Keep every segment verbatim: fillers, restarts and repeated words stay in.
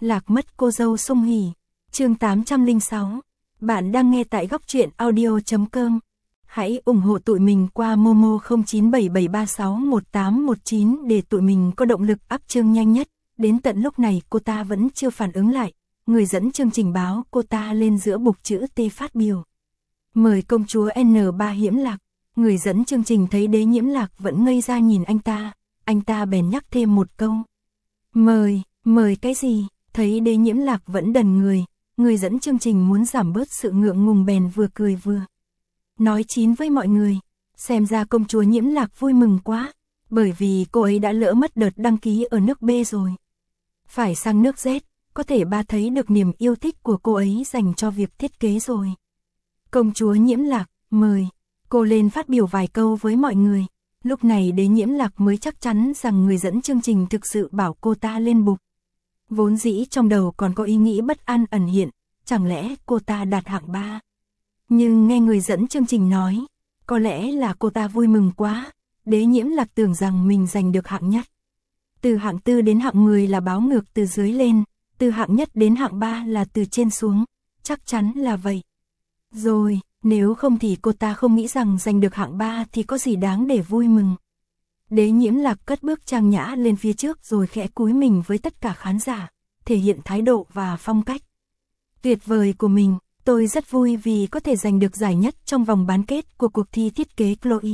Lạc mất cô dâu sung hỉ. Chương tám trăm lẻ sáu. Bạn đang nghe tại góc truyện audio chấm com. Hãy ủng hộ tụi mình qua Momo không chín bảy bảy ba sáu một tám một chín để tụi mình có động lực up chương nhanh nhất. Đến tận lúc này cô ta vẫn chưa phản ứng lại. Người dẫn chương trình báo cô ta lên giữa bục chữ T phát biểu. Mời công chúa N ba Nhiễm Lạc. Người dẫn chương trình thấy Đế Nhiễm Lạc vẫn ngây ra nhìn anh ta. Anh ta bèn nhắc thêm một câu. Mời, mời cái gì? Thấy Đế Nhiễm Lạc vẫn đần người. Người dẫn chương trình muốn giảm bớt sự ngượng ngùng bèn vừa cười vừa nói chín với mọi người. Xem ra công chúa Nhiễm Lạc vui mừng quá. Bởi vì cô ấy đã lỡ mất đợt đăng ký ở nước B rồi. Phải sang nước Z, có thể ba thấy được niềm yêu thích của cô ấy dành cho việc thiết kế rồi. Công chúa Nhiễm Lạc, mời. Cô lên phát biểu vài câu với mọi người. Lúc này Đế Nhiễm Lạc mới chắc chắn rằng người dẫn chương trình thực sự bảo cô ta lên bục. Vốn dĩ trong đầu còn có ý nghĩ bất an ẩn hiện, chẳng lẽ cô ta đạt hạng ba. Nhưng nghe người dẫn chương trình nói, có lẽ là cô ta vui mừng quá. Đế Nhiễm Lạc tưởng rằng mình giành được hạng nhất. Từ hạng tư đến hạng mười là báo ngược từ dưới lên, từ hạng nhất đến hạng ba là từ trên xuống, chắc chắn là vậy. Rồi, nếu không thì cô ta không nghĩ rằng giành được hạng ba thì có gì đáng để vui mừng. Đế Nhiễm Lạc cất bước trang nhã lên phía trước rồi khẽ cúi mình với tất cả khán giả, thể hiện thái độ và phong cách tuyệt vời của mình. Tôi rất vui vì có thể giành được giải nhất trong vòng bán kết của cuộc thi thiết kế Chloe.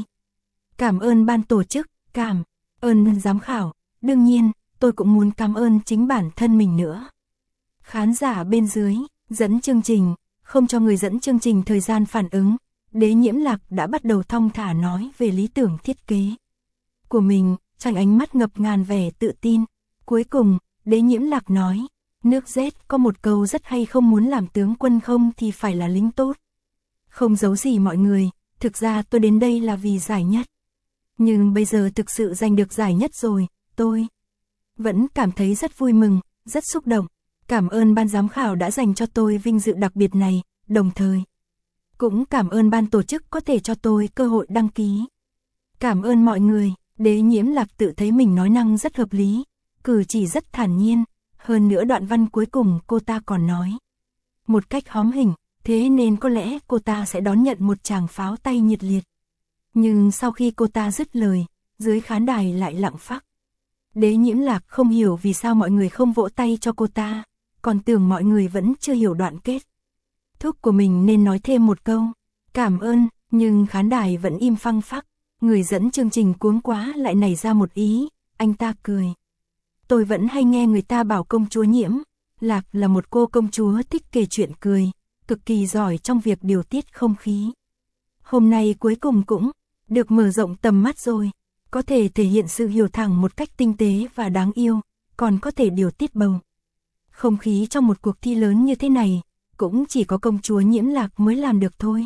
Cảm ơn ban tổ chức, cảm ơn giám khảo, đương nhiên, tôi cũng muốn cảm ơn chính bản thân mình nữa. Khán giả bên dưới, dẫn chương trình, không cho người dẫn chương trình thời gian phản ứng, Đế Nhiễm Lạc đã bắt đầu thong thả nói về lý tưởng thiết kế của mình, trong ánh mắt ngập ngàn vẻ tự tin. Cuối cùng, Đế Nhiễm Lạc nói, nước Z có một câu rất hay, không muốn làm tướng quân không thì phải là lính tốt. Không giấu gì mọi người, thực ra tôi đến đây là vì giải nhất. Nhưng bây giờ thực sự giành được giải nhất rồi, tôi vẫn cảm thấy rất vui mừng, rất xúc động. Cảm ơn ban giám khảo đã dành cho tôi vinh dự đặc biệt này, đồng thời cũng cảm ơn ban tổ chức có thể cho tôi cơ hội đăng ký. Cảm ơn mọi người. Đế Nhiễm Lạc tự thấy mình nói năng rất hợp lý, cử chỉ rất thản nhiên, hơn nữa đoạn văn cuối cùng cô ta còn nói một cách hóm hỉnh, thế nên có lẽ cô ta sẽ đón nhận một tràng pháo tay nhiệt liệt. Nhưng sau khi cô ta dứt lời, dưới khán đài lại lặng phắc. Đế Nhiễm Lạc không hiểu vì sao mọi người không vỗ tay cho cô ta, còn tưởng mọi người vẫn chưa hiểu đoạn kết thúc của mình nên nói thêm một câu, cảm ơn, nhưng khán đài vẫn im phăng phắc. Người dẫn chương trình cuống quá lại nảy ra một ý, anh ta cười. Tôi vẫn hay nghe người ta bảo công chúa Nhiễm Lạc là một cô công chúa thích kể chuyện cười, cực kỳ giỏi trong việc điều tiết không khí. Hôm nay cuối cùng cũng được mở rộng tầm mắt rồi, có thể thể hiện sự hiểu thẳng một cách tinh tế và đáng yêu, còn có thể điều tiết bầu không khí trong một cuộc thi lớn như thế này, cũng chỉ có công chúa Nhiễm Lạc mới làm được thôi.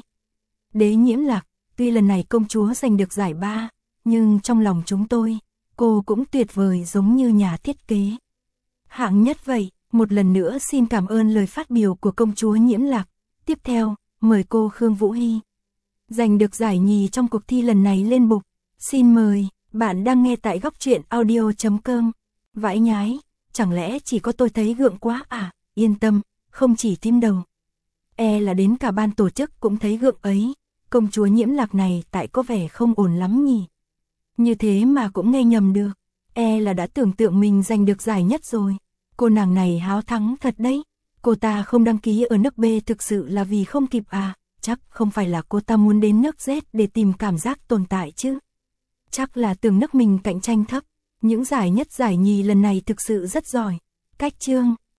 Đế Nhiễm Lạc, tuy lần này công chúa giành được giải ba, nhưng trong lòng chúng tôi, cô cũng tuyệt vời giống như nhà thiết kế hạng nhất vậy. Một lần nữa xin cảm ơn lời phát biểu của công chúa Nhiễm Lạc. Tiếp theo, mời cô Khương Vũ Hy giành được giải nhì trong cuộc thi lần này lên bục. Xin mời, bạn đang nghe tại góc truyện audio chấm com. Vãi nhái, chẳng lẽ chỉ có tôi thấy gượng quá à? Yên tâm, không chỉ tim đầu. E là đến cả ban tổ chức cũng thấy gượng ấy. Công chúa Nhiễm Lạc này tại có vẻ không ổn lắm nhỉ. Như thế mà cũng nghe nhầm được. E là đã tưởng tượng mình giành được giải nhất rồi. Cô nàng này háo thắng thật đấy. Cô ta không đăng ký ở nước B thực sự là vì không kịp à? Chắc không phải là cô ta muốn đến nước Z để tìm cảm giác tồn tại chứ. Chắc là tưởng nước mình cạnh tranh thấp. Những giải nhất giải nhì lần này thực sự rất giỏi. Cách chương